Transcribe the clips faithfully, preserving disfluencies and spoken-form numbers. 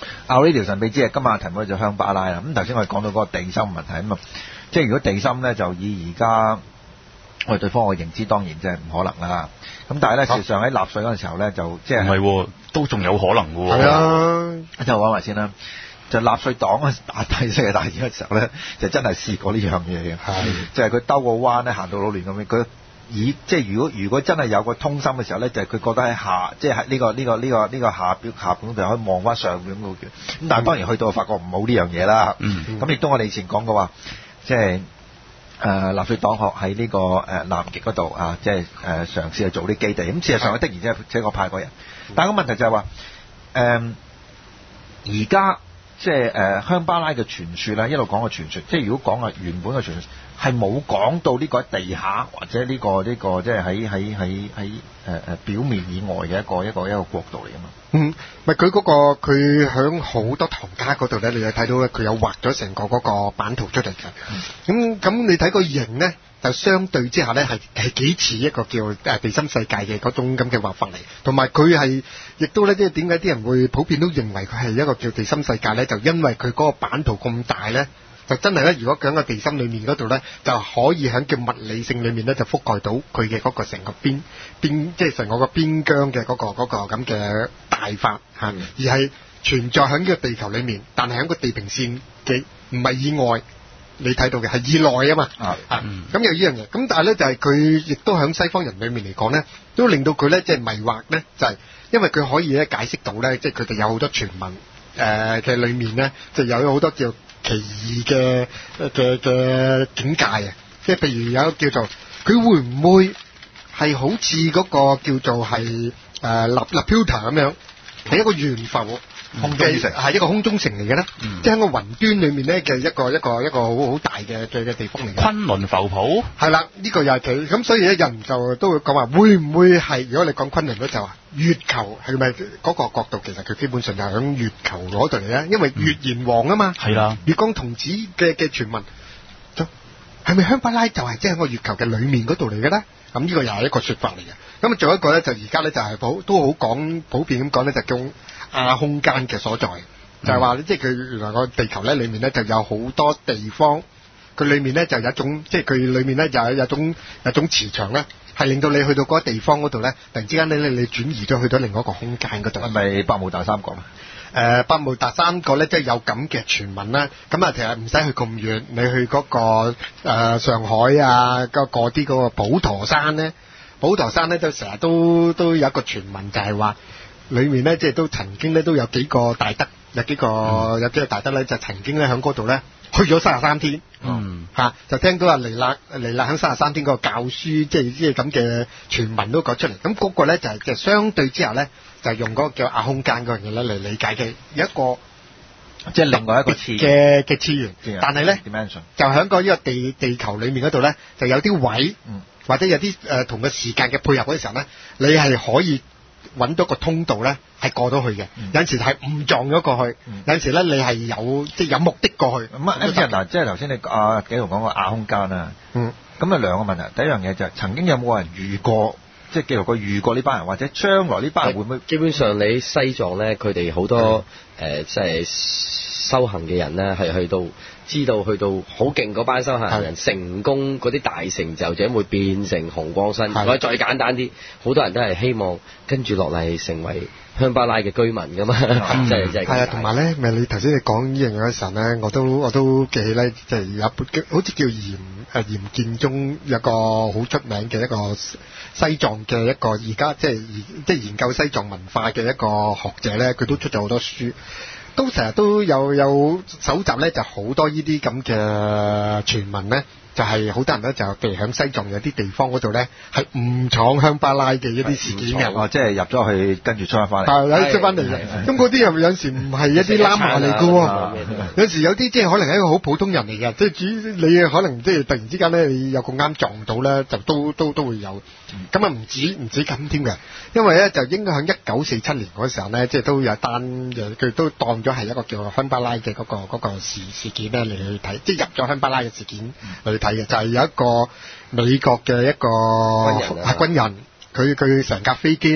拗呢條神秘之夜，今晚嘅題目就香巴拉啦。咁頭先我哋講到嗰個地心問題咁啊，即係如果地心咧，就以而家我哋對方嘅認知，當然即係唔可能啦。咁但係咧，事實上喺納粹嗰陣時候咧，就即係唔係喎，都仲有可能嘅喎。 係啊， 就講埋先啦。就納粹黨打第四次大戰嘅時候咧，就真係試過呢樣嘢嘅。 係， 就係佢兜個彎咧，行到老亂咁樣。佢以即係如果如果真係有個通心嘅時候咧，就係、是、佢覺得喺下，即係喺呢個呢、呢個呢、呢個呢、呢個下表下盤就可以望翻上邊咁嘅。咁但係當然去到發覺唔好呢樣嘢啦。 嗯。 咁亦都我哋以前講過話，即係誒納粹黨學喺呢個誒南極嗰度啊，即係誒嘗試去做啲基地。咁事實上佢的而且確派過人，但係個問題就係話誒而家。即係誒香巴拉嘅傳說啦，一路講個傳說，即係如果講啊原本嘅傳說係冇講到呢個喺地下或者呢、呢個呢、呢個即係喺喺喺喺誒誒表面以外嘅一個一個一個國度嚟㗎嘛。 嗯，咪佢嗰個佢響好多唐家嗰度咧，你有睇到咧，佢有畫咗成個嗰個版圖出嚟嘅。咁咁、嗯、你睇個形咧，就相對之下咧係係幾似一個叫誒地心世界嘅嗰種咁嘅畫法嚟，同埋佢係亦都咧，即係點解啲人會普遍都認為佢係一個叫地心世界咧？就因為佢嗰個版圖咁大咧，就真係咧，如果喺個地心裏面嗰度咧，就可以喺叫物理性裏面咧，就覆蓋到佢嘅嗰個成個邊邊，即係成個個邊疆嘅嗰個嗰個咁嘅大法嚇，嗯、而係存在喺呢個地球裏面，但係喺個地平線嘅唔係以外。你睇到嘅係以內啊嘛，啊，咁有呢樣嘢，咁但係咧就係佢亦都喺西方人裏面嚟講咧，都令到佢咧即係迷惑咧，就係因為佢可以咧解釋到咧，即係佢哋有好多傳聞誒嘅裏面咧，就有好多叫奇異嘅嘅嘅境界啊，即係譬如有叫做佢會唔會係好似嗰個叫做係誒立立 Laputa 咁樣，係一個懸浮。空中城係一個空中城嚟嘅咧，嗯、即係喺個雲端裏面咧嘅一個一個一個好好大嘅嘅嘅地方嚟嘅。 昆崙浮泡係啦，呢、這個又係佢咁，所以咧人就都會講話會唔會係？如果你講昆崙咧，就話月球係咪嗰個角度？其實佢基本上就係喺月球嗰度嚟咧，因為月圓王啊嘛。係啦、嗯，月光童子嘅嘅傳聞，係咪香巴拉就係即係個月球嘅裏面嗰度嚟嘅咧？咁呢個又係一個說法嚟嘅。咁啊，仲有一個咧，就而家咧就係普都好講普遍咁講咧，就叫亞空間嘅所在，嗯、就係話即係佢原來個地球咧裏面咧就有好多地方，佢裏面咧就有一種即係佢裏面咧就有有種有種磁場咧，係令到你去到嗰個地方嗰度咧，突然之間咧你你轉移咗去到另外一個空間嗰度。係咪百慕達三角啊？誒、呃，百慕達三角咧，即係有咁嘅傳聞啦。咁啊，其實唔使去咁遠，你去嗰、那個、呃、上海啊，嗰啲嗰個普陀山咧，普陀山咧都成日都都有一個傳聞，就係話裏面咧即係都曾經咧都有幾個大德，有幾個、嗯、有幾個大德咧就曾經咧喺嗰度咧去咗三十三天。嗯，嚇、啊、就聽到阿彌勒彌勒喺三十三天嗰個教書，即係即係咁嘅傳聞都講出嚟。咁嗰個咧就係即係相對之下咧。就用嗰個叫亞空間嗰樣嘢咧嚟理解嘅有一個，即係另外一個次嘅嘅次元，但係咧就喺個呢個地地球裡面嗰度咧，就有啲位，嗯、或者有啲誒同個時間嘅配合嗰時候咧，你係可以揾到個通道咧，係過到去嘅。嗯、有陣時係誤撞咗過去，嗯、有陣時咧你係有即係有目的過去。咁啊、嗯，即係嗱，即係頭先你阿紀陶講個亞空間啊，嗯，咁啊兩個問題，第一樣嘢就係、是、曾經有冇人遇過？即係記錄佢遇過呢班人，或者將來呢班人會唔會？ 基本上你西藏咧，佢哋好多誒即係修行嘅人咧，係去到知道去到好勁嗰班修行人成功嗰啲大成就者會變成紅光身。或者再簡單啲，好多人都係希望跟住落嚟成為香巴拉嘅居民噶嘛，即係即係。係啊，同埋咧，咪你頭先你講呢樣嘢嗰陣咧，我都我都記起咧，即係有一本好似叫嚴誒嚴建中有個好出名嘅一個西藏嘅一個而家即係即係研究西藏文化嘅一個學者咧，佢都出咗好多書，都成日都有有搜集咧，就好多呢啲咁嘅傳聞咧。就係好多人咧，就譬如喺西藏有啲地方嗰度咧，係誤闖香巴拉嘅一啲事件嘅， 哦，即係入咗去跟住出翻嚟， 係出翻嚟嘅。咁嗰啲又有時唔係一啲喇嘛嚟嘅喎，有時有啲即係可能係一個好普通人嚟嘅，即係主你可能即係突然之間咧，你有個啱撞到咧，就都都都會有。咁啊唔止唔止咁添嘅，因為咧就應該喺一九四七年嗰時候咧，即係都有單嘅，佢都當咗係一個叫香巴拉嘅嗰個嗰個事事件咧嚟去睇，即係入咗香巴拉嘅事件嚟睇嘅，就係有一個美國嘅一個軍人，係軍人，佢佢成架飛機咧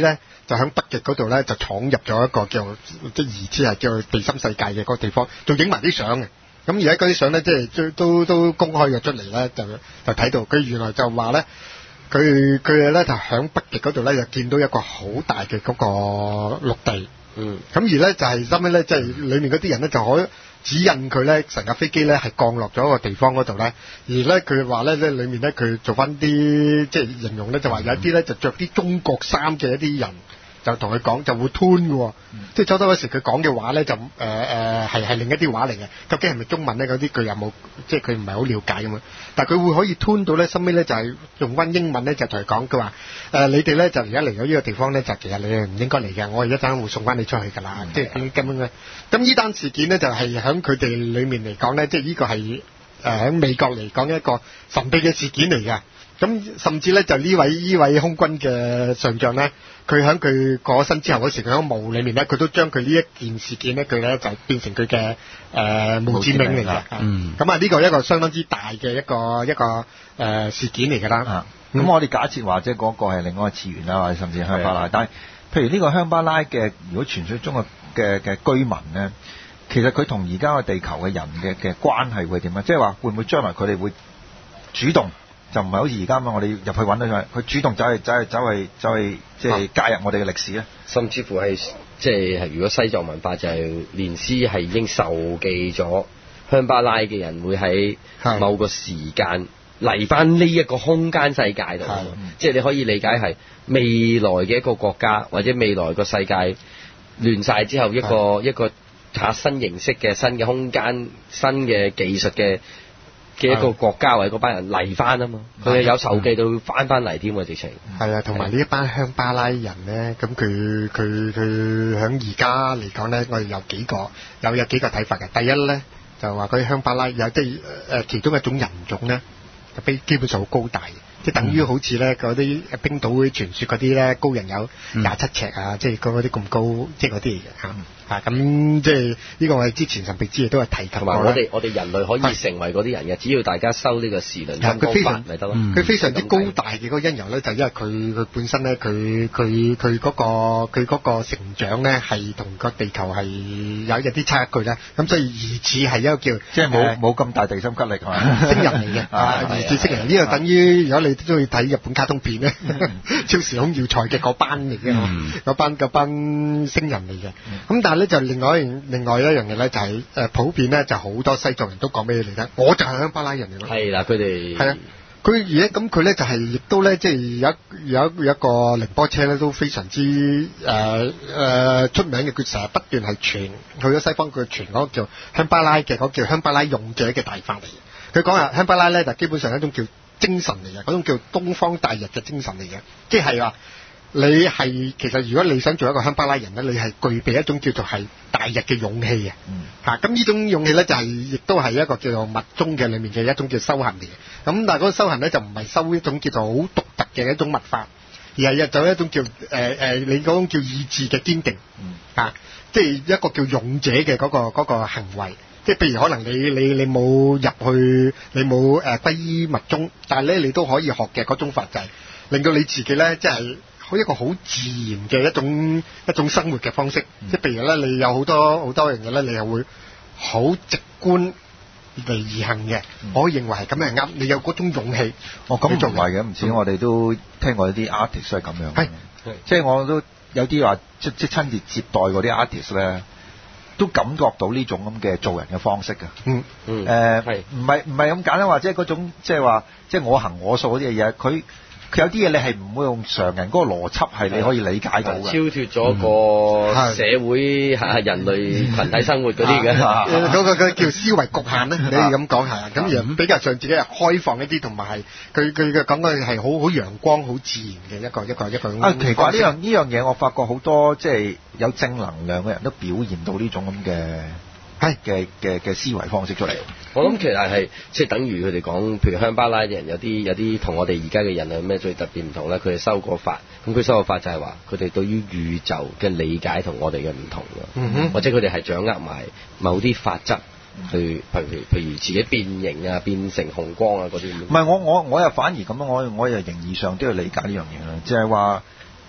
就喺北極嗰度咧就闖入咗一個叫即係疑似係叫地心世界嘅嗰個地方，仲影埋啲相嘅。咁而家嗰啲相咧即係都都公開咗出嚟咧，就就睇到佢原來就話咧，佢佢咧就喺北極嗰度咧就見到一個好大嘅嗰個陸地。嗯，咁而咧就係後尾咧，即係裡面嗰啲人咧就可以指引佢咧，成架飛機咧係降落咗一個地方嗰度咧。而咧佢話咧，咧裡面咧佢做翻啲即係形容咧，就話有啲咧就着啲中國衫嘅一啲人，就同佢講就會吞嘅喎。嗯、即係初初嗰時佢講嘅話咧，就誒誒係係另一啲話嚟嘅。究竟係咪中文咧？嗰啲佢有冇即係佢唔係好了解咁樣。但係佢會可以吞到咧，後尾咧就係、是、用翻英文咧就同佢講，佢話誒你哋咧就而家嚟咗呢個地方咧，就其實你係唔應該嚟嘅，我哋一陣會送翻你出去㗎啦。嗯、即係根本嘅。咁呢單事件咧就係喺佢哋裡面嚟講咧，即係呢個係誒喺美國嚟講一個神秘嘅事件嚟嘅。咁甚至咧就呢位呢位空軍嘅上將咧，佢喺佢過咗身之後嗰時，佢喺墓裏面咧，佢都將佢呢一件事件咧，佢咧就變成佢嘅誒墓誌銘嚟嘅。嗯。咁啊，呢個一個相當之大嘅一個一個誒、呃、事件嚟㗎啦。啊。咁、嗯、 我哋假設話即係嗰個係另外一個次元啦，或者甚至係香巴拉。但係譬如呢個香巴拉嘅，如果傳說中嘅嘅嘅居民咧，其實佢同而家嘅地球嘅人嘅嘅關係會點啊？即係話會唔會將來佢哋會主動？就唔係好似而家咁，我哋入去揾到佢，佢主動走去走去走去走去，即係加入我哋嘅歷史咧。甚至乎係即係如果西藏文化就係連詩係已經受記咗，香巴拉嘅人會喺某個時間嚟翻呢一個空間世界度。即係你可以理解係未來嘅一個國家，或者未來個世界亂晒之後，一個一個嚇新形式嘅新嘅空間、新嘅技術嘅。嘅一個國家或者嗰班人嚟翻啊嘛，佢哋有手記到翻翻嚟添喎，直情。係啊，同埋呢一班香巴拉人咧，咁佢佢佢喺而家嚟講咧，我哋有幾個有有幾個睇法嘅。第一咧就話佢香巴拉有即係誒其中一種人種咧，就比基本上好高大嘅。即係等於好似咧嗰啲冰島傳說嗰啲咧高人有廿七尺啊，嗯、即係嗰啲咁高，即係嗰啲嚟嘅嚇。啊咁即係呢個我哋之前神秘之夜都係提及過。同埋我哋我哋人類可以成為嗰啲人嘅，只要大家收呢個時輪金剛法咪得咯。佢非常之高大嘅嗰個因由咧，就因為佢佢本身咧，佢佢佢嗰個佢嗰個成長咧係同個地球係有一啲差距咧，咁所以疑似係一個叫即係冇冇咁大地心吸力係嘛？星人嚟嘅啊，疑似星人呢個等於如果你都中意睇日本卡通片咧，超時空要塞嘅嗰班嚟嘅，嗰班嗰班星人嚟嘅。咁但係咧就另外一樣另外一樣嘢咧就係誒普遍咧就好多西藏人都講俾你哋聽，我就係香巴拉人嚟咯。係啦，佢哋係啊，佢而家咁佢咧就係亦都咧即係有有有一個寧波車咧都非常之誒誒出名嘅，佢成日不斷係傳去咗西方，佢傳嗰個叫香巴拉嘅嗰個叫香巴拉勇者嘅大法嚟嘅。佢講啊香巴拉咧就基本上係一種叫精神嚟嘅，嗰種叫東方大日嘅精神嚟嘅，即係話。你係其實如果你想做一個香巴拉人咧，你係具備一種叫做係大日嘅勇氣嘅，嚇咁呢種勇氣咧就係、是、亦都係一個叫做密宗嘅裡面嘅一種叫修行嚟嘅。咁但係嗰個修行咧就唔係修一種叫做好獨特嘅一種密法，而係就一種叫誒誒、呃、你嗰種叫意志嘅堅定，嚇即係一個叫勇者嘅嗰、那個嗰、那個行為。即係譬如可能你你你冇入去，你冇誒歸依密宗，但係咧你都可以學嘅嗰種法就係令到你自己咧即係。好一個好自然嘅一種一種生活嘅方式，嗯、即係譬如咧，你有好多好多樣嘢咧，你係會好直觀嚟而行嘅。嗯、我認為係咁樣啱，你有嗰種勇氣。哦，咁仲係嘅，唔似我哋都聽過啲 artist 係咁樣。係，即係我都有啲話即即親自接待嗰啲 artist 咧，都感覺到呢種咁嘅做人嘅方式㗎。嗯嗯。誒係唔係唔係咁簡單話，即係嗰種即係話即係我行我素嗰啲嘢，佢。佢有啲嘢你係唔會用常人嗰個邏輯係你可以理解到嘅，超脫咗個社會嚇、嗯、人類群體生活嗰啲嘅，嗰個嗰叫思維局限咧，你可以咁講係啊。咁而比較上自己係開放一啲，同埋係佢佢嘅講嘅係好好陽光、好自然嘅一個一個一個。啊，奇怪呢樣呢樣嘢，我發覺好多即係有正能量嘅人都表現到呢種咁嘅。係嘅嘅嘅思維方式出嚟，我諗其實係即係等於佢哋講，譬如香巴拉嘅人有啲有啲同我哋而家嘅人有咩最特別唔同咧？佢哋修過法，咁佢修過法就係話佢哋對於宇宙嘅理解同我哋嘅唔同嘅，嗯、哼或者佢哋係掌握埋某啲法則去，譬如譬如自己變形啊、變成紅光啊嗰啲。唔係我我我又反而咁樣，我我又形而上都要理解呢樣嘢啦，即係話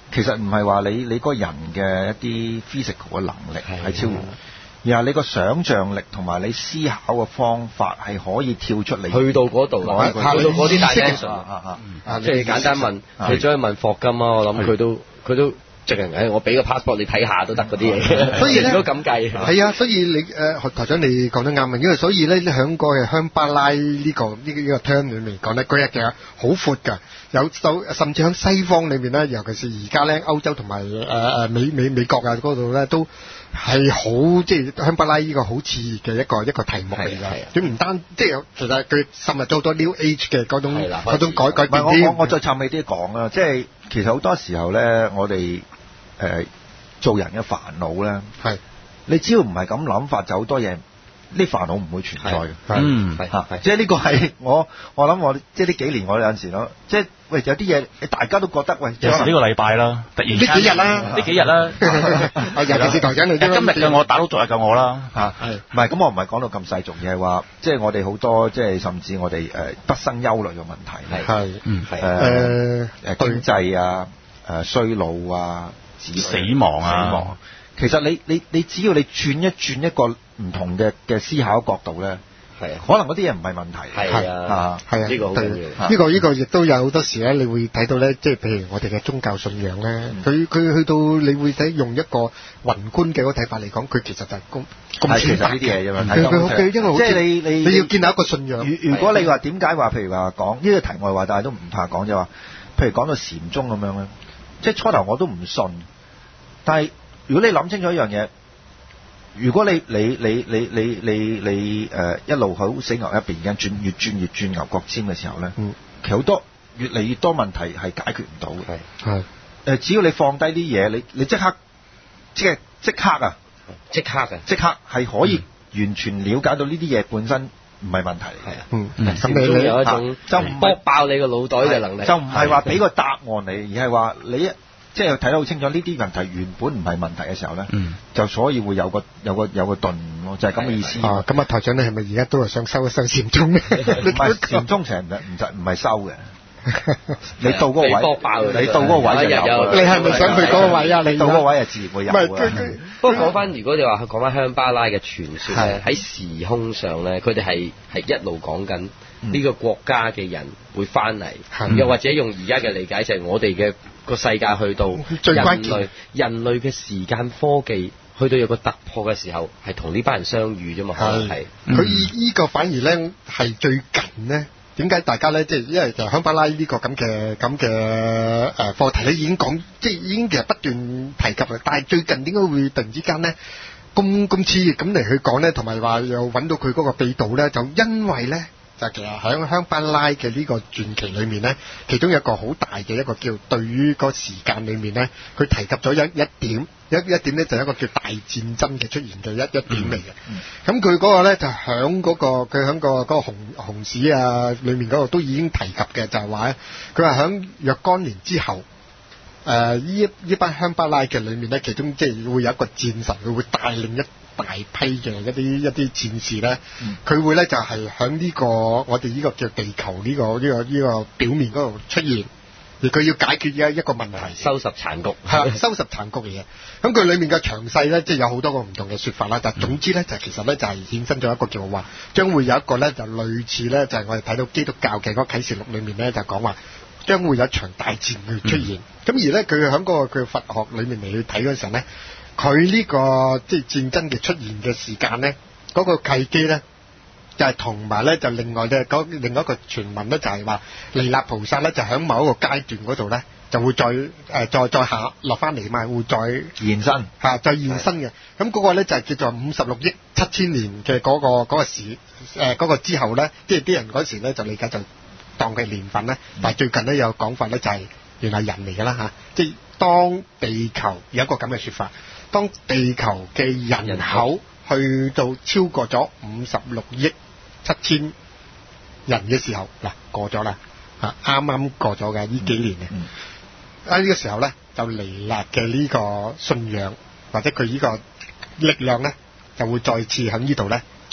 其實唔係話你你個人嘅一啲 physical 嘅能力係超越，而係你個想像力同埋你思考嘅方法係可以跳出嚟去到嗰度啦，去到嗰啲大 dimension 啊啊！即係簡單問，你再問霍金啊，我諗佢都佢都。直情誒，我俾個 passport 你睇下都得嗰啲嘢， 所以咧如果咁計係啊，所以你誒台長你講得啱啊，因為所以咧喺個嘅香巴拉呢個呢個呢個 term 裏面講咧，佢其實好闊㗎，有就甚至喺西方裏面咧，尤其是而家咧歐洲同埋誒誒美美美國啊嗰度咧，都係好即係香巴拉呢個好熾熱嘅一個一個題目嚟㗎。佢唔單即係其實佢滲入咗好多 New Age 嘅嗰種嗰種改改變。 唔係我我我再插尾啲講啦，即係其實好多時候咧，我哋誒、呃、做人嘅煩惱咧，係你只要唔係咁諗法，就好多嘢，呢煩惱唔會存在嘅。 嗯， 係嚇，即係呢個係我我諗我即係呢幾年我有陣時咯，即係喂有啲嘢大家都覺得喂， 有時呢個禮拜啦，突然呢幾日啦， 呢幾日啦， 尤其是台長你今日嘅我打到昨日嘅我啦嚇，係唔係咁我唔係講到咁細重，而係話即係我哋好多即係甚至我哋誒不生憂慮嘅問題係嗯係誒誒經濟啊誒衰老啊。 死亡啊！ 死亡，其實你你你只要你轉一轉一個唔同嘅嘅思考角度咧，係啊，可能嗰啲嘢唔係問題， 係啊， 係啊， 呢個好重要。 呢個呢個亦都有好多時咧，你會睇到咧，即係譬如我哋嘅宗教信仰咧，佢佢去到你會睇用一個宏觀嘅嗰個睇法嚟講，佢其實就係咁咁淺白呢啲嘢啫嘛。 佢佢佢因為即係你你你要建立一個信仰。 如如果你話點解話，譬如話講呢個題外話，但係都唔怕講，就話譬如講到禪宗咁樣咧，即係初頭我都唔信。但係如果你諗清楚一樣嘢，如果你你你你你你你誒、呃、一路好死牛一邊間轉越轉越轉牛角尖嘅時候咧，嗯、其實好多越嚟越多問題係解決唔到嘅。係誒，只要你放低啲嘢，你你即刻即係即刻啊， 即刻嘅， 即刻係可以完全了解到呢啲嘢本身唔係問題嚟嘅。 嗯， 咁你你有一種就唔剝爆你個腦袋嘅能力， 就唔係話俾個答案你，而係話你一。即係睇得好清楚，呢啲問題原本唔係問題嘅時候咧，嗯、就所以會有個有個有個頓咯，就係咁嘅意思。 啊，咁啊台長你係咪而家都係想收一收禪宗咧？ 唔係禪宗成日唔就唔係收嘅。你到嗰個位，你到嗰個位就有。 你係咪想去嗰個位啊？你到嗰個位係自然會有嘅。 不過講翻，如果你話講翻香巴拉嘅傳說咧，喺時空上咧，佢哋係係一路講緊呢個國家嘅人會翻嚟，嗯、又或者用而家嘅理解就係我哋嘅個世界去到人類人類嘅時間科技去到有個突破嘅時候，係同呢班人相遇啫嘛。係佢依個反而咧係最近咧。點解大家咧，即係因為就香巴拉呢個咁嘅咁嘅誒課題咧，已經講，即係已經其實不斷提及啦。但係最近點解會突然之間咧咁咁熾熱咁嚟去講咧，同埋話又揾到佢嗰個秘道咧，就因為咧就其實喺香巴拉嘅呢個傳奇裏面咧，其中有一個好大嘅一個叫對於個時間裏面咧，佢提及咗一一點。一一點咧就係一個叫大戰爭嘅出現嘅一一點嚟嘅，咁佢嗰個咧就響嗰、嗰個佢響、嗰個嗰、嗰個紅紅史啊裏面嗰度都已經提及嘅，就係話咧，佢話響若干年之後，誒呢呢班香巴拉嘅裏面咧，其中即係會有一個戰神，佢會帶領一大批嘅一啲一啲戰士咧，佢、嗯、會咧就係響呢個我哋呢個叫地球呢、呢個呢、呢個呢、呢個表面嗰度出現。而佢要解決一一個問題， 收拾殘局， 係收拾殘局嘅嘢。咁佢裏面嘅詳細咧，即係有好多個唔同嘅說法啦。但係總之咧，就其實咧就係衍生咗一個叫話，將會有一個咧就類似咧，就係我哋睇到基督教嘅嗰個啟示錄裏面咧，就講話將會有一場大戰去出現。咁、嗯、而咧，佢喺嗰個佢佛學裏面嚟去睇嗰陣時候咧，佢呢、這個即係戰爭嘅出現嘅時間咧，嗰、那個契機咧。就係同埋咧，就另外嘅另外一個傳聞咧，就係話彌勒菩薩咧，就喺某一個階段嗰度咧，就會再誒、呃、再再下落翻嚟嘛，會再現身嚇、啊，再現身嘅。咁嗰個咧就係叫做五十六億七千年嘅嗰、那個嗰、那個時誒嗰、呃那個之後咧，即係啲人嗰時咧就理解就當佢年份咧。嗯、但係最近咧有講法咧，就係、是、原來人嚟㗎啦嚇，即係當地球有一個咁嘅説法，當地球嘅人口去到超過咗五十六億七千人嘅時候，嗱過咗啦，嚇啱啱過咗嘅呢幾年嘅，喺呢個時候咧就彌勒嘅呢個信仰或者佢呢個力量咧就會再次喺呢度咧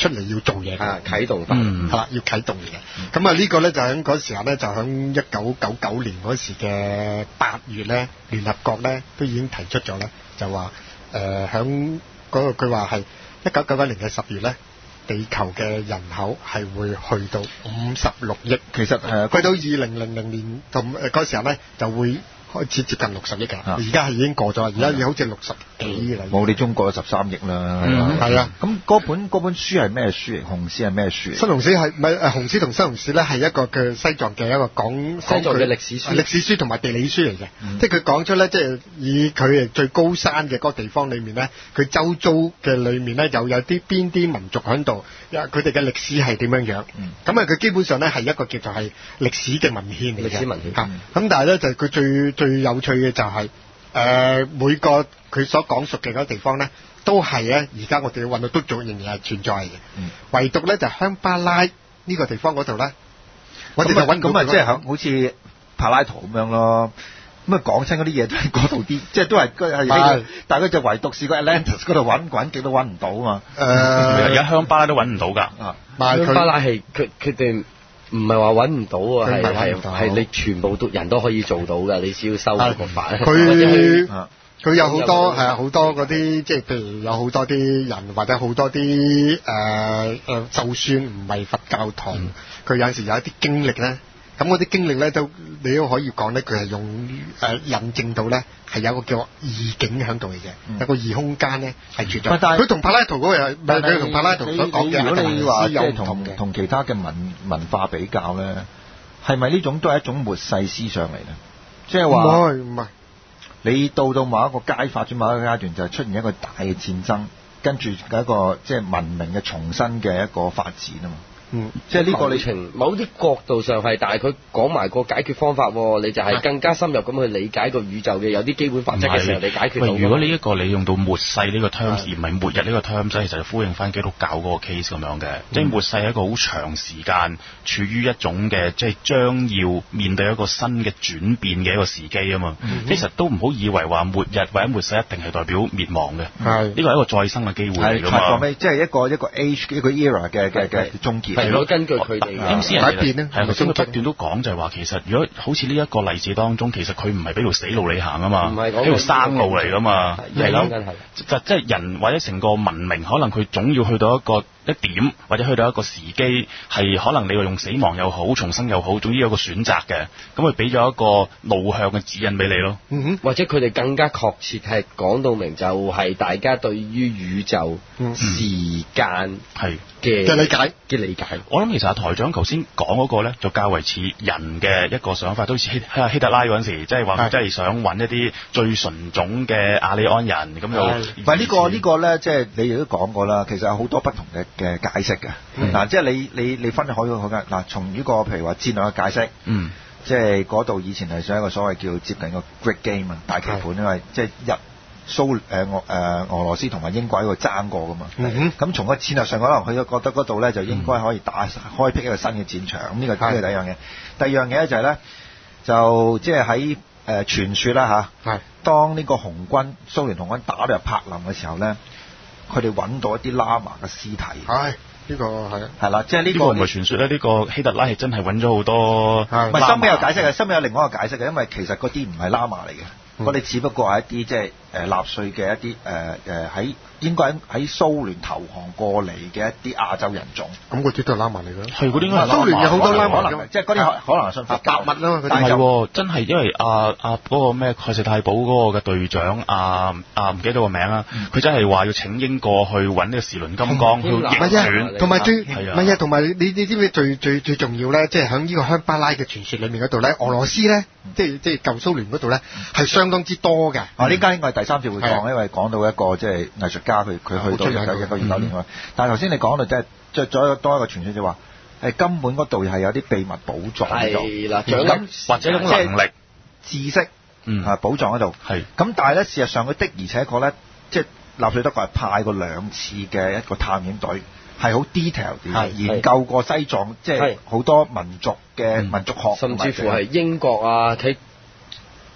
出嚟要做嘢嘅， 啊啟動翻， 係啦、嗯，要啟動嘅。咁啊呢個咧就喺嗰時候咧，就喺一九九九年嗰時嘅八月咧，聯合國咧都已經提出咗咧，就話誒喺嗰個佢話係一九九九年嘅十月咧。地球嘅人口係會去到五十六億，其實誒、呃、去到二零零零年同誒嗰時候咧就會開始接近六十億㗎，而家係已經過咗，而家好似六十幾啦。冇你中國十三億啦，係啊。咁嗰本嗰本書係咩書嚟？雄獅係咩書？新雄獅係咪誒雄獅同新雄獅咧係一個嘅西藏嘅一個講西藏嘅歷史書、 歷史書同埋地理書嚟嘅，嗯、即係佢講出咧，即係以佢誒最高山嘅嗰個地方裏面咧，佢周遭嘅裏面咧又有啲邊啲民族喺度，佢哋嘅歷史係點樣樣？咁啊佢基本上咧係一個叫做係歷史嘅文獻嚟嘅，歷史文獻。咁、嗯、但係咧就佢最最有趣嘅就係、是、誒、呃、每個佢所講述嘅嗰個地方咧，都係咧而家我哋揾到都仲仍然係存在嘅。嗯、唯獨咧就香巴拉呢個地方嗰度咧，我哋就揾咁啊，即係好似柏拉圖咁樣咯。咁啊講親嗰啲嘢都係嗰度啲，即係都係係，但係佢就唯獨是個 Atlantis 嗰度揾揾極都揾唔到啊嘛。誒、呃， 而家香巴拉都揾唔到㗎。 啊， 香巴拉係佢佢哋唔係話揾唔到啊，係係係你全部都人都可以做到㗎，你只要收個法。 佢佢有好多係啊，好多嗰啲即係譬如有好多啲人或者好多啲誒誒，就算唔係佛教徒，佢、嗯、有陣時有一啲經歷咧。咁嗰啲經歷咧，都你都可以講咧，佢係用誒、呃、印證到咧，係有一個叫異境喺度嘅啫，嗯、有個異空間咧係存在。但係佢同柏拉圖嗰個又，佢同柏拉圖所講嘅，如果你話即係同同其他嘅文文化比較咧，係咪呢種都係一種末世思想嚟咧？即係話唔係唔係，你到到某一個階發展某一個階段，就係出現一個大嘅戰爭，跟住一個即係文明嘅重新嘅一個發展啊嘛。嗯，即係呢個你情某啲角度上係，但係佢講埋個解決方法，你就係更加深入咁去理解個宇宙嘅有啲基本法則嘅時候，你解決到。 如果你一個你用到末世呢個 terms 而唔係末日呢個 terms，其實就呼應翻基督教嗰個 case 咁樣嘅。即係末世係一個好長時間處於一種嘅即係將要面對一個新嘅轉變嘅一個時機啊嘛。嗯、其實都唔好以為話末日或者末世一定係代表滅亡嘅。係呢個係一個再生嘅機會嚟㗎嘛。 即係一個一個 age 一個 era 嘅嘅嘅終結。 係咯，根據佢哋嘅改變咧，係佢不斷都講就係話，其實如果好似呢一個例子當中，其實佢唔係俾條死路你行啊嘛，係條生路嚟噶嘛，係咯，就即係人或者成個文明，可能佢總要去到一個一點，或者去到一個時機，係可能你話用死亡又好，重生又好，總之有個選擇嘅，咁佢俾咗一個路向嘅指引俾你咯。 嗯哼，或者佢哋更加確切係講到明，就係大家對於宇宙、嗯、時間係嘅嘅理解嘅理解。 我諗其實阿台長頭先講嗰個咧，就較為似人嘅一個想法，都似希希特拉嗰陣時，即係話佢真係想揾一啲最純種嘅亞利安人咁又。唔係呢個呢個咧，即係你亦都講過啦，其實有好多不同嘅嘅解釋嘅。嗱、嗯啊，即係你你你分開好好嘅嗱，從呢個譬如話戰略嘅解釋，嗯，即係嗰度以前係想一個所謂叫接近個 Great Game 啊大棋盤，因為即係日蘇誒俄誒俄羅斯同埋英國喺度爭過噶嘛。咁、嗯、從個戰略上可能佢覺得嗰度咧就應該可以打、嗯、開闢一個新嘅戰場。咁呢個係第一樣嘢。第二樣嘢咧就係咧，就即係喺誒傳說啦嚇，係當呢個紅軍蘇聯紅軍打到入柏林嘅時候咧，佢哋揾到一啲喇嘛嘅屍體。係。呢、這個係係啦，即係呢、這個唔係傳說咧，呢、這個希特拉係真係揾咗好多。唔係，深尾有解釋嘅，深尾有另外一個解釋嘅，因為其實嗰啲唔係喇嘛嚟嘅，我、嗯、哋只不過係一啲即係誒納粹嘅一啲誒誒喺應該喺喺蘇聯投降過嚟嘅一啲亞洲人種。咁嗰啲都係喇嘛嚟嘅。係嗰啲應該係蘇聯有好多喇嘛，可能即係嗰啲可能係信佛教物啦。但係喎，真係因為阿阿嗰個咩蓋世太保嗰個嘅隊長阿阿唔記得個名啦，佢、嗯、真係話要請纓過去揾呢個時輪金剛去逆轉。同埋最唔係啊，同埋你你知唔知最最最重要咧？即係喺呢個香巴拉嘅傳說裏面嗰度咧，俄羅斯咧，即係即係舊蘇聯嗰度咧，係相當之多嘅。啊，呢間應該係第三次會講，因為講到一個即係藝術家，佢佢去到一九一九二九年嘅。但係頭先你講到即係即係再多一個傳說就話，係根本嗰度係有啲秘密寶藏喺度，係啦，咁或者一種能力、知識，嗯啊，寶藏喺度。係咁，但係咧事實上佢的而且確咧，即係納粹德國係派過兩次嘅一個探險隊。係好 detail 啲，研究過西藏，即係好多民族嘅民族學，甚至乎係英國啊，佢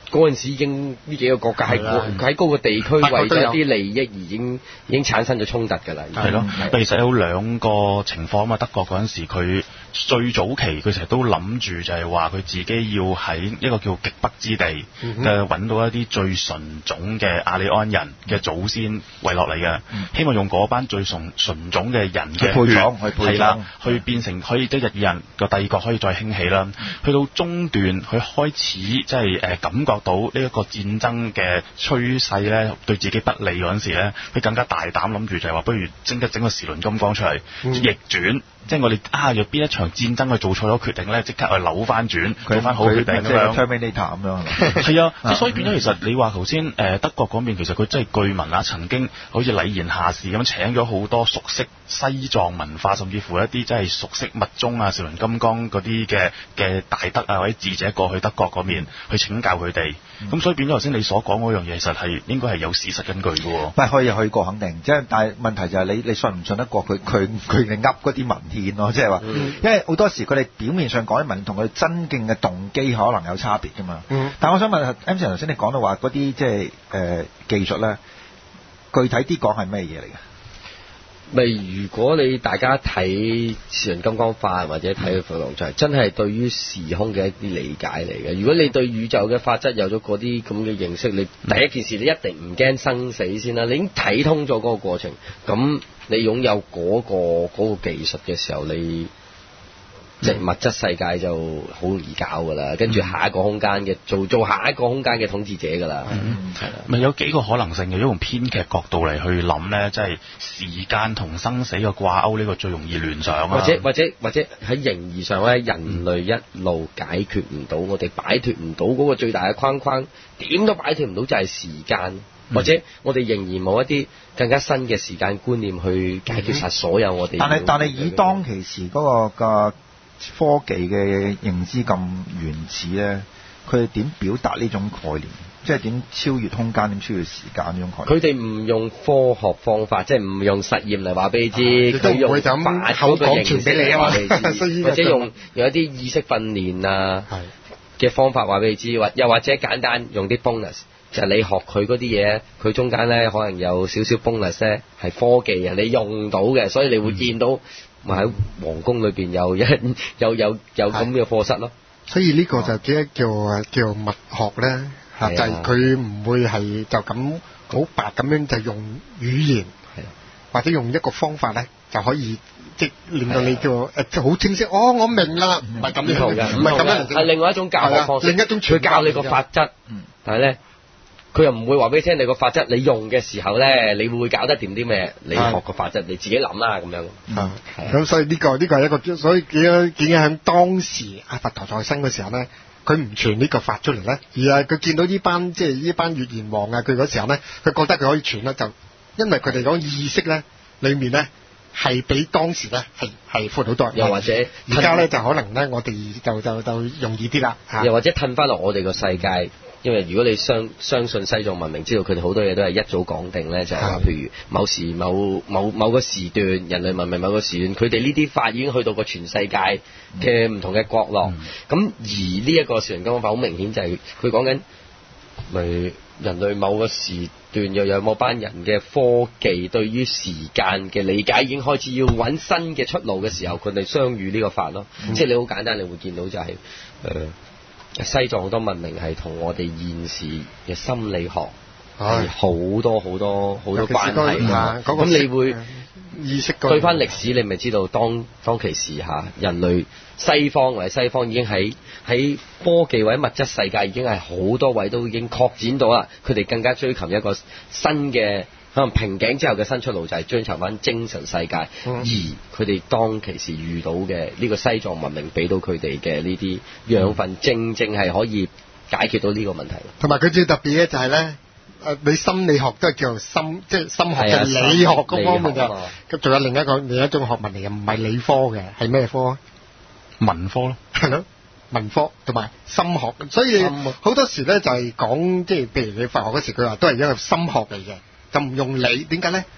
嗰陣時已經呢幾個國家喺喺嗰個地區為咗一啲利益而已經已經產生咗衝突㗎啦。 係咯，其實有兩個情況啊嘛。德國嗰陣時佢最早期佢成日都諗住就係話佢自己要喺一個叫極北之地嘅揾、嗯、到一啲最純種嘅亞利安人嘅祖先遺落嚟嘅，嗯、希望用嗰班最純純種嘅人嘅配種去配種，去變成可以即係日耳曼個帝國可以再興起啦。嗯、去到中段佢開始即係誒感覺到呢一個戰爭嘅趨勢咧對自己不利嗰陣時咧，佢更加大膽諗住就係話不如整一整個時輪金剛出嚟、嗯、逆轉。即係我哋啊，有邊一場戰爭去做錯咗決定咧，即刻去扭翻轉，做翻好決定咁樣。 Terminator 咁樣。 係啊，即所以變咗其實你話頭先誒德國嗰邊其實佢真係據聞啊，曾經好似禮賢下士咁請咗好多熟悉西藏文化，甚至乎一啲真係熟悉密宗啊、時輪金剛嗰啲嘅嘅大德啊或者智者過去德國嗰邊去請教佢哋。咁、嗯、所以變咗頭先你所講嗰樣嘢，其實係應該係有事實根據嘅喎。 唔係可以去過肯定，即係但係問題就係你你信唔信得過佢佢佢哋噏嗰啲文獻咯，即係話，嗯、因為好多時佢哋表面上講啲文同佢真正嘅動機可能有差別㗎嘛。嗯、但係我想問 M Sir 頭先你講到話嗰啲即係誒技術咧，具體啲講係咩嘢嚟嘅？ 咪如果你大家睇時輪金剛法或者睇佢佛龍就係真係對於時空嘅一啲理解嚟嘅。如果你對宇宙嘅法則有咗嗰啲咁嘅認識，你第一件事你一定唔驚生死先啦。你已經睇通咗嗰個過程，咁你擁有嗰個嗰個技術嘅時候，你即係物質世界就好容易搞噶啦，跟住下一個空間嘅做做下一個空間嘅統治者噶啦，係啦。 咪有幾個可能性嘅，如果用編劇角度嚟去諗咧，即係時間同生死嘅掛鈎，呢個最容易聯想啊。 或者或者或者喺形而上咧，人類一路解決唔到，我哋擺脫唔到嗰個最大嘅框框，點都擺脫唔到就係時間，或者我哋仍然冇一啲更加新嘅時間觀念去解決晒所有我哋。 但係但係以當其時嗰個嘅科技嘅認知咁原始咧，佢哋點表達呢種概念？即係點超越空間，點超越時間呢種概念？ 佢哋唔用科學方法，即係唔用實驗嚟話俾你知，佢、啊、用法口講傳俾你啊嘛，或者用用一啲意識訓練啊嘅方法話俾你知，或又或者簡單用啲 bonus， 就係你學佢嗰啲嘢，佢中間咧可能有少少 bonus 咧係科技啊，你用到嘅，所以你會見到。嗯咪喺皇宮裏邊有一有有有咁嘅課室咯， 所以呢個就叫叫叫物學咧，嚇就係佢唔會係就咁好白咁樣就用語言，或者用一個方法咧就可以即令到你叫誒好清晰。哦，我明啦，唔係咁樣嘅，唔係咁樣， 係另外一種教學方式， 另一種佢教你個法則，但係咧。佢又唔會話俾你聽，你個法則你用嘅時候咧，你會搞得掂啲咩？你學個法則，你自己諗啦咁樣。 啊，咁所以呢個呢個係一個，所以點解點解喺當時阿佛陀在生嘅時候咧，佢唔傳呢個法出嚟咧，而係佢見到呢班即係呢班月阎王啊，佢嗰時候咧，佢覺得佢可以傳啦，就因為佢哋講意識咧，裡面咧係比當時咧係係闊好多。 又或者而家咧就可能咧，我哋就就就容易啲啦。 又或者褪翻落我哋個世界。因為如果你相相信西藏文明，知道佢哋好多嘢都係一早講定咧，就係、是、話譬如某時某某某個時段，人類文明某個時段，佢哋呢啲法已經去到個全世界嘅唔同嘅角落。咁、嗯、而呢一個時輪金剛法好明顯就係佢講緊，咪人類某個時段又有某班人嘅科技對於時間嘅理解已經開始要揾新嘅出路嘅時候，佢哋相遇呢個法咯。嗯、即係你好簡單，你會見到就係、是、誒。呃西藏好多文明係同我哋現時嘅心理學係好多好多好多關係㗎。咁你會意識對翻歷史，你咪知道當當其時嚇人類西方或者西方已經喺喺科技或者物質世界已經係好多位都已經擴展到啦。佢哋更加追求一個新嘅可能瓶頸之後嘅新出路，就係追求翻精神世界。嗯、而佢哋當其時遇到嘅呢個西藏文明俾到佢哋嘅呢啲養分，嗯、正正係可以解決到呢個問題。同埋佢最特別嘅就係咧，誒你心理學都係叫做心，即係心學嘅理學嗰方面嘅。咁仲有另一個另一種學問嚟嘅，唔係理科嘅，係咩科？ 文科咯， 係咯，文科同埋心學。所以好多時咧就係講，即係譬如你佛學嗰時，佢話都係一個心學嚟嘅。就唔用理，點解咧？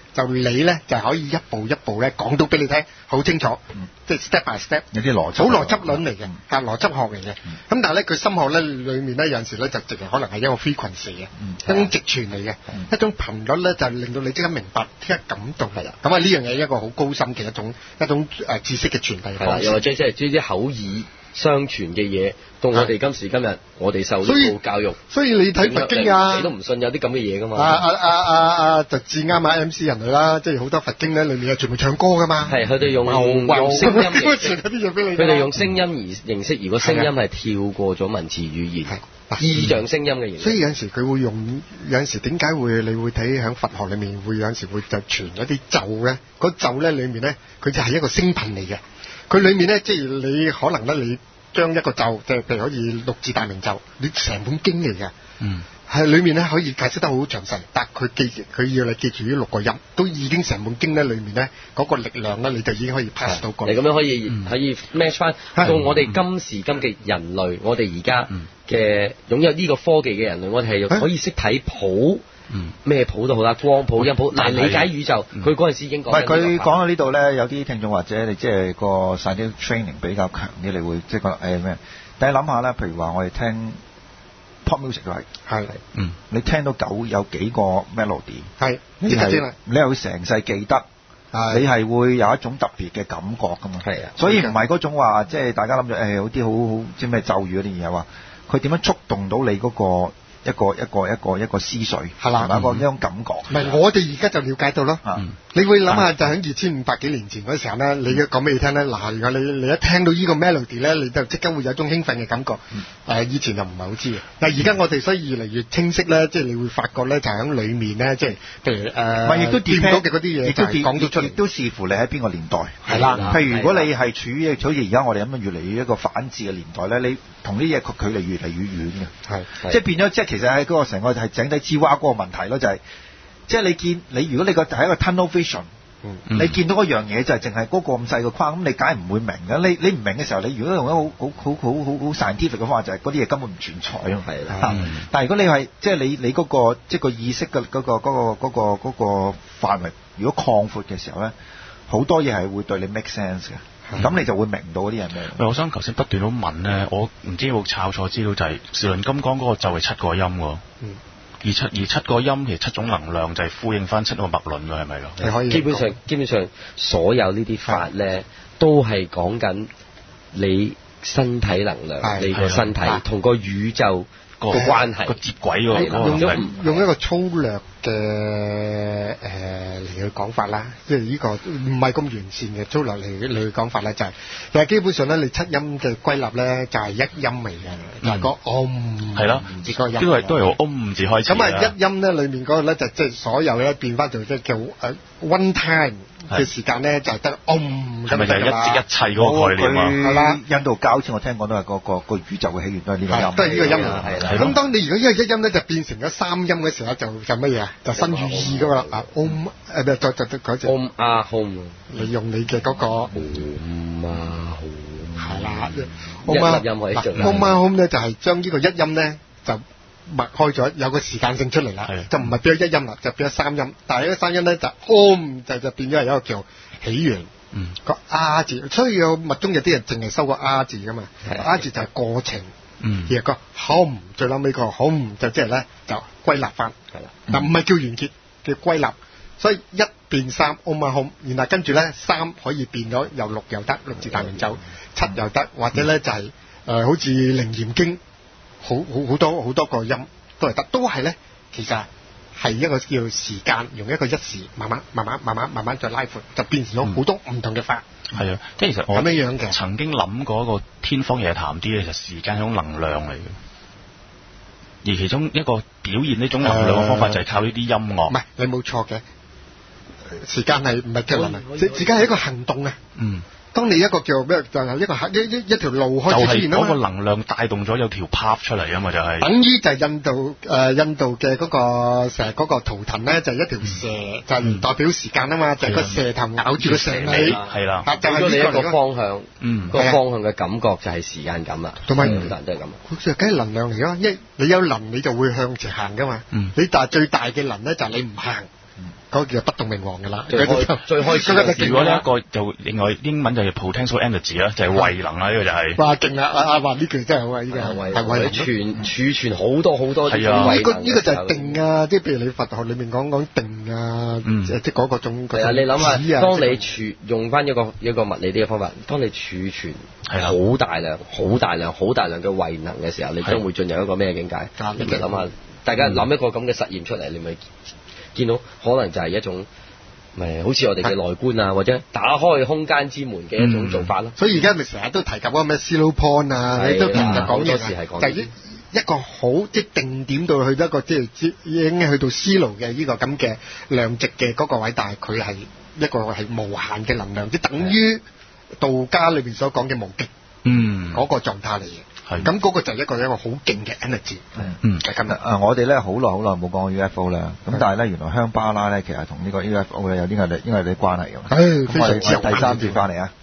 就你咧就可以一步一步咧講到俾你聽，好清楚，嗯、即係 step by step， 有啲邏輯， 好邏輯論嚟嘅，係邏輯學嚟嘅。咁、嗯、但係咧佢心學咧裏面咧有陣時咧就直係可能係一個 frequency 嘅，嗯、一種直傳嚟嘅，嗯、一種頻率咧就令到你即刻明白，即刻感動係啦。咁啊呢樣嘢一個好高深嘅一種一種誒知識嘅傳遞方式， 又或者即係啲口耳相傳嘅嘢，到我哋今時今日，我哋受呢套教育， 所以你睇佛經啊， 你都唔信有啲咁嘅嘢噶嘛？ 啊啊啊啊啊！就至啱啊 M C 人類啦，即係好多佛經咧，裏面係全部唱歌噶嘛。 係佢哋用用聲音形式，佢哋用聲音而形式，如果聲音係跳過咗文字語言，意象聲音嘅形式。 所以有陣時佢會用，有陣時點解會你會睇喺佛學裏面會有陣時會就傳一啲咒咧？嗰咒咧裏面咧，佢就係一個聲頻嚟嘅。佢裏面咧，即係你可能咧，你將一個咒，即係譬如可以六字大明咒，你成本經嚟嘅，嗯，係裏面咧可以解釋得好詳細，但佢記佢要你記住呢六個音，都已經成本經咧裏面咧嗰、那個力量咧，你就已經可以 pass 到過嚟。 你咁樣可以、嗯、可以 match 翻到我哋今時今嘅人類，嗯、我哋而家嘅擁有呢個科技嘅人類，我哋係可以識睇譜。嗯，咩譜都好啦，光譜、音譜，嗱理解宇宙，佢嗰陣時已經講。唔係佢講到呢度咧，有啲聽眾或者你即係個 scientific training 比較強啲，你會即係覺得誒咩？但係諗下咧，譬如話我哋聽 pop music 係係，嗯，你聽到九有幾個 melody 係，你係你係會成世記得，你係會有一種特別嘅感覺噶嘛？係啊，所以唔係嗰種話即係大家諗住誒有啲好好即係咩咒語嗰啲嘢話，佢點樣觸動到你嗰個？一個一個一個一個思緒係啦，一個呢種感覺。唔係我哋而家就了解到咯。嗯，你會諗下就喺二千五百幾年前嗰時候咧，你講俾你聽咧，嗱，如果你你一聽到呢個 melody 咧，你就即刻會有一種興奮嘅感覺。誒、嗯呃，以前就唔係好知嘅。但係而家我哋所以越嚟越清晰咧，即係你會發覺咧，就喺裏面咧，即係譬如誒，唔係亦都見到嘅嗰啲嘢，亦都講到出嚟，亦都視乎你喺邊個年代。係啦，譬如如果你係處於好似而家我哋咁樣越嚟越一個反智嘅年代咧，你同呢嘢距離越嚟越遠嘅。係，即係變咗，即係其實喺嗰個成個係井底之蛙嗰個問題咯，就係、是、即係你見你如果你個係一個 tunnel vision，、嗯、你見到嗰樣嘢就係淨係嗰個咁細個框，咁你梗係唔會明嘅。你你唔明嘅時候，你如果用一個好好好好好好 scientific 嘅方法，就係嗰啲嘢根本唔存在咯。係啦，嗯、但係如果你係即係你你嗰、嗰個即係個意識嘅嗰、嗰個嗰、嗰個嗰、嗰個嗰、嗰個範圍，如果擴闊嘅時候咧，好多嘢係會對你 make sense 嘅。咁、嗯、你就會明到嗰啲係咩？ 我想頭先不斷咁問咧，我唔知有冇抄錯資料，就係時輪金剛嗰個就係七個音喎。嗯。而七而七個音其實七種能量就係呼應翻七個脈輪㗎，係咪咯？你可以基本上基本上所有呢啲法咧，都係講緊你身體能量，你個身體同個宇宙個關係個接軌喎。用咗用一個粗略嘅誒嚟去講法啦，即係呢個唔係咁完善嘅粗略嚟嚟去講法咧，就係但係基本上咧，你七音嘅歸納咧就係一音嚟嘅，就係個 om 係咯，字個音都係都係由 om 字開始。 咁啊一音咧裏面嗰個咧就即係所有咧變翻做即係叫誒 one time 嘅時間咧就係得 om 係咪就係一即一切嗰個概念啊？ 係啦， 印度教好似我聽講都係個個個宇宙嘅起源都係呢個音， 都係呢個音係啦。咁當你如果因為一音咧就變成咗三音嘅時候，就就乜嘢啊？就新語意噶啦啊 om 誒就就就改隻 om 啊 home， 你用你嘅嗰個 om 啊 home 係啦 om 啊 om 啊 home 咧就係將呢個一音咧就擘開咗，有個時間性出嚟啦，就唔係變咗一音啦，就變咗三音。但係呢個三音咧就 om 就就變咗係一個叫起源，嗯、個 R 字，所以有密宗有啲人淨係收個 R 字噶嘛 ，R 字就係過程。嗯，而個 home 最撚尾個 home 就即係咧就歸納翻，係啦，嗱唔係叫完結，叫歸納，所以一變三 om 啊 home，然後跟住咧三可以變咗由六又得，六字大明咒，七又得，或者咧就係、是、誒、呃、好似楞嚴經，好好好多好多個音都係得，都係咧其實係一個叫時間，用一個一時慢慢慢慢慢慢慢慢再拉闊，就變成咗好多唔同嘅法。 係啊，即係其實我咁樣樣嘅。 曾經諗過一個天方夜譚啲嘅，其實時間係一種能量嚟嘅，而其中一個表現呢種能量嘅方法就係靠呢啲音樂。唔係， 你冇錯嘅，時間係唔係叫能量？時間係一個行動啊。嗯。當你一個叫咩就係一個一一一條路開始出現啊嘛， 就係嗰個能量帶動咗有條 path 出嚟啊嘛，就係、是、 等於就係印度誒、呃、印度嘅嗰、那個成日嗰個圖騰咧，就係、是、一條蛇，嗯、就係代表時間啊嘛，嗯、就係個蛇頭咬住個蛇尾，係啦，就係你一個方向，嗯，個方向嘅感覺就係時間感啦， 同埋好多人都係咁， 好似梗係能量嚟咯，因為你有能你就會向前行噶嘛，嗯、你但係最大嘅能咧就係你唔行。 嗰個叫不動明王㗎啦。 最開最開始如果呢一個就另外英文就係 potential energy 啦，就係慧能啦，呢個就係。 哇勁啊！啊話呢句真係好啊！呢個係慧能存儲存好多好多。 係啊， 呢個呢個就係定啊！即係譬如你佛學裏面講講定啊，即係嗰個種。 係啊，你諗下，當你儲用翻一個一個物理啲嘅方法，當你儲存好大量、好大量、好大量嘅慧能嘅時候，你將會進入一個咩境界？你咪諗下，大家諗一個咁嘅實驗出嚟，你咪見到可能就係一種。咪好似我哋嘅內觀啊，或者打開空間之門嘅一種做法咯、嗯。 所以而家咪成日都提及嗰個咩 zero point 啊，你都其實講嘢係講就係一一個好即定點到去一個即係已經去到思路嘅呢個咁嘅量值嘅嗰個位，但係佢係一個係無限嘅能量，即等於道家裏邊所講嘅無極，嗯，嗰、那個狀態嚟嘅。咁嗰個就係一個一個好勁嘅 energy。 嗯，係今日啊，我哋咧好耐好耐冇講過 U F O 啦。咁但係咧，原來香巴拉咧其實同呢個 U F O 咧有啲係應該係啲關係㗎嘛。唉，非常之有關係。第三節翻嚟啊！